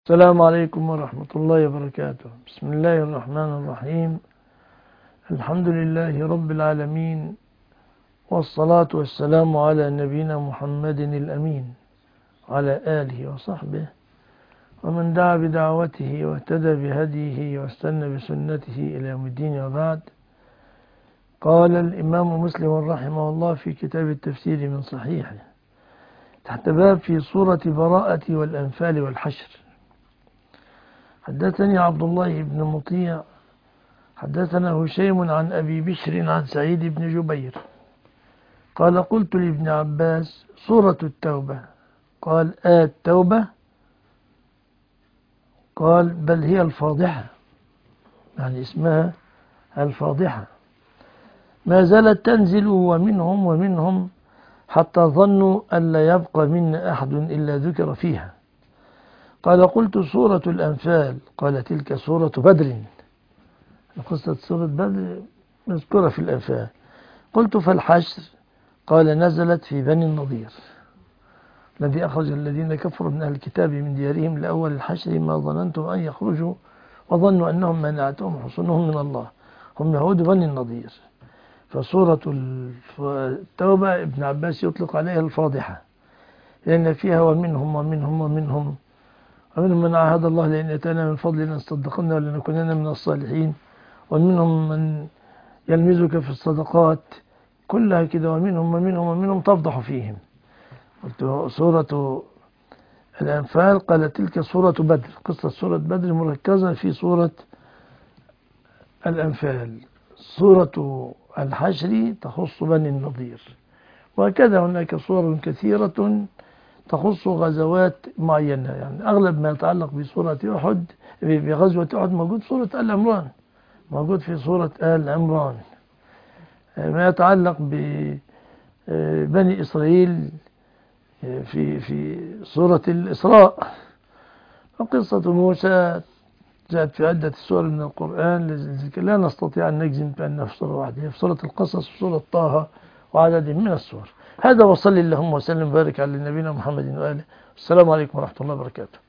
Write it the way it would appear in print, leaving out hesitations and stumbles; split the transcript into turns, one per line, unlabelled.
السلام عليكم ورحمة الله وبركاته. بسم الله الرحمن الرحيم. الحمد لله رب العالمين، والصلاة والسلام على نبينا محمد الأمين على آله وصحبه ومن دعا بدعوته واهتدى بهديه واستنى بسنته إلى يوم الدين. وبعد، قال الإمام مسلم رحمه الله في كتاب التفسير من صحيحه تحت باب في سورة براءة والأنفال والحشر: حدثني عبد الله بن مطيع حدثنا هشيم عن أبي بشر عن سعيد بن جبير قال: قلت لابن عباس: سورة التوبة؟ قال: التوبة؟ قال: بل هي الفاضحة، يعني اسمها الفاضحة، ما زالت تنزل ومنهم حتى ظنوا أن لا يبقى منا أحد إلا ذكر فيها. قال: قلت: سورة الأنفال؟ قال: تلك سورة بدر. قصة سورة بدر مذكورة في الأنفال. قلت: فالحشر؟ قال: نزلت في بني النضير الذي أخرج الذين كفروا من أهل الكتاب من ديارهم لأول الحشر ما ظننتم أن يخرجوا وظنوا أنهم منعتهم حصونهم من الله، هم يهود بني النضير. فسورة التوبة ابن عباس يطلق عليها الفاضحة، لأن فيها ومنهم من عاهد الله لأن أتانا من فضل لنصدقن ولنكونن من الصالحين، ومنهم من يلمزك في الصدقات، كلها كده ومنهم تفضح فيهم. قلت: سورة الأنفال؟ قال: تلك سورة بدر. قصة سورة بدر مركزة في سورة الأنفال. سورة الحشر تخص بني النضير، وهكذا هناك صور كثيرة تخص غزوات معينة. يعني أغلب ما يتعلق بسورة أحد، بغزوة أحد، موجود سورة آل عمران، موجود في سورة آل عمران. ما يتعلق ببني إسرائيل في سورة الإسراء. وقصة موسى جاءت في عدة سور من القرآن، لا نستطيع أن نجزم بأنها في سورة واحدة، في سورة القصص وسورة طه وعدد من السور. هذا، وصلي اللهم وسلم وبارك على نبينا محمد وآله. السلام عليكم ورحمة الله وبركاته.